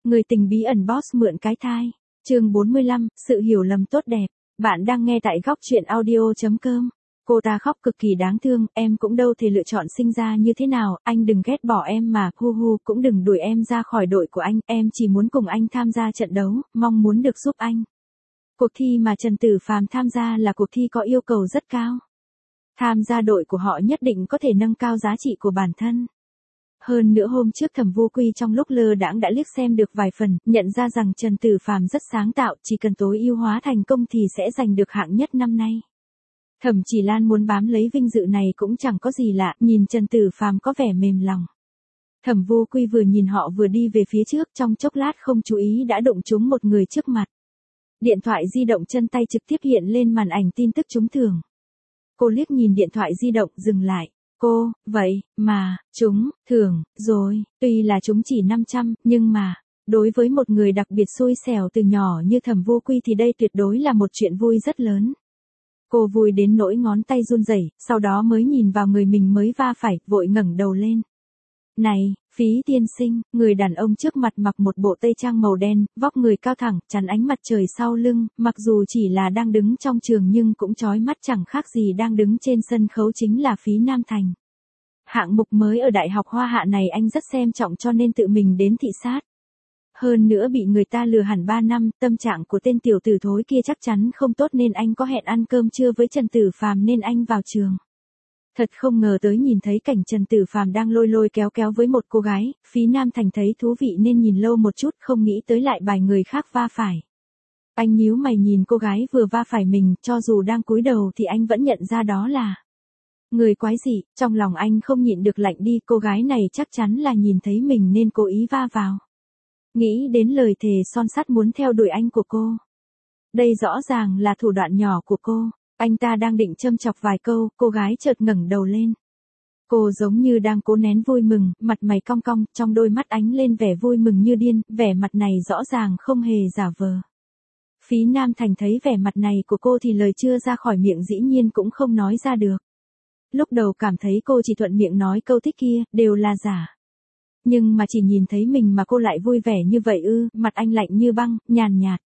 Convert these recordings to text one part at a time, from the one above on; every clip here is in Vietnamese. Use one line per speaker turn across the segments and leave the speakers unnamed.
Người tình bí ẩn boss mượn cái thai. Chương 45, sự hiểu lầm tốt đẹp. Bạn đang nghe tại góc truyện audio.com. Cô ta khóc cực kỳ đáng thương, em cũng đâu thể lựa chọn sinh ra như thế nào, anh đừng ghét bỏ em mà, hu hu, cũng đừng đuổi em ra khỏi đội của anh, em chỉ muốn cùng anh tham gia trận đấu, mong muốn được giúp anh. Cuộc thi mà Trần Tử Phàm tham gia là cuộc thi có yêu cầu rất cao. Tham gia đội của họ nhất định có thể nâng cao giá trị của bản thân. Hơn nữa hôm trước Thẩm Vô Quy trong lúc lơ đãng đã liếc xem được vài phần, nhận ra rằng Trần Tử Phàm rất sáng tạo, chỉ cần tối ưu hóa thành công thì sẽ giành được hạng nhất năm nay. Thẩm Chỉ Lan muốn bám lấy vinh dự này cũng chẳng có gì lạ, nhìn Trần Tử Phàm có vẻ mềm lòng. Thẩm Vô Quy vừa nhìn họ vừa đi về phía trước, trong chốc lát không chú ý đã đụng trúng một người trước mặt. Điện thoại di động chân tay trực tiếp hiện lên màn ảnh tin tức trúng thưởng. Cô liếc nhìn điện thoại di động dừng lại. Cô, vậy, mà, trúng, thưởng, rồi, tuy là trúng chỉ 500, nhưng mà, đối với một người đặc biệt xui xẻo từ nhỏ như Thẩm Vô Quy thì đây tuyệt đối là một chuyện vui rất lớn. Cô vui đến nỗi ngón tay run rẩy, sau đó mới nhìn vào người mình mới va phải, vội ngẩng đầu lên. Này, Phí tiên sinh, người đàn ông trước mặt mặc một bộ tây trang màu đen, vóc người cao thẳng, chắn ánh mặt trời sau lưng, mặc dù chỉ là đang đứng trong trường nhưng cũng chói mắt chẳng khác gì đang đứng trên sân khấu chính là Phí Nam Thành. Hạng mục mới ở Đại học Hoa Hạ này anh rất xem trọng cho nên tự mình đến thị sát. Hơn nữa bị người ta lừa hẳn 3 năm, tâm trạng của tên tiểu tử thối kia chắc chắn không tốt nên anh có hẹn ăn cơm trưa với Trần Tử Phàm nên anh vào trường. Thật không ngờ tới nhìn thấy cảnh Trần Tử Phàm đang lôi lôi kéo kéo với một cô gái, Phí Nam Thành thấy thú vị nên nhìn lâu một chút không nghĩ tới lại bài người khác va phải. Anh nhíu mày nhìn cô gái vừa va phải mình, cho dù đang cúi đầu thì anh vẫn nhận ra đó là người quái dị, trong lòng anh không nhịn được lạnh đi, cô gái này chắc chắn là nhìn thấy mình nên cố ý va vào. Nghĩ đến lời thề son sắt muốn theo đuổi anh của cô. Đây rõ ràng là thủ đoạn nhỏ của cô. Anh ta đang định châm chọc vài câu, cô gái chợt ngẩng đầu lên. Cô giống như đang cố nén vui mừng, mặt mày cong cong, trong đôi mắt ánh lên vẻ vui mừng như điên, vẻ mặt này rõ ràng không hề giả vờ. Phí Nam Thành thấy vẻ mặt này của cô thì lời chưa ra khỏi miệng dĩ nhiên cũng không nói ra được. Lúc đầu cảm thấy cô chỉ thuận miệng nói câu thích kia, đều là giả. Nhưng mà chỉ nhìn thấy mình mà cô lại vui vẻ như vậy ư, mặt anh lạnh như băng, nhàn nhạt.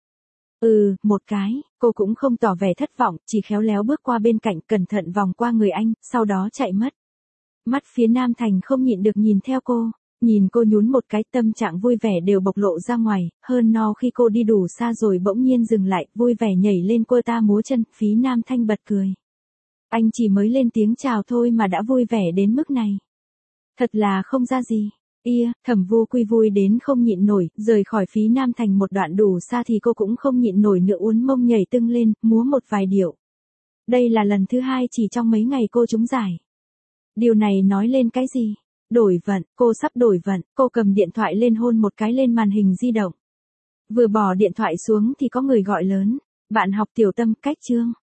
Một cái, cô cũng không tỏ vẻ thất vọng, chỉ khéo léo bước qua bên cạnh cẩn thận vòng qua người anh, sau đó chạy mất. Mắt phía Nam Thành không nhịn được nhìn theo cô, nhìn cô nhún một cái tâm trạng vui vẻ đều bộc lộ ra ngoài, hơn no khi cô đi đủ xa rồi bỗng nhiên dừng lại, vui vẻ nhảy lên quơ ta múa chân, Phí Nam Thanh bật cười. Anh chỉ mới lên tiếng chào thôi mà đã vui vẻ đến mức này. Thật là không ra gì. Thẩm Vô Quy vui đến không nhịn nổi, rời khỏi Phí Nam Thành một đoạn đủ xa thì cô cũng không nhịn nổi nữa uốn mông nhảy tưng lên, múa một vài điệu. Đây là lần thứ 2 chỉ trong mấy ngày cô trúng giải. Điều này nói lên cái gì? Đổi vận, cô sắp đổi vận, cô cầm điện thoại lên hôn một cái lên màn hình di động. Vừa bỏ điện thoại xuống thì có người gọi lớn, bạn học Tiểu Tâm, cách chương.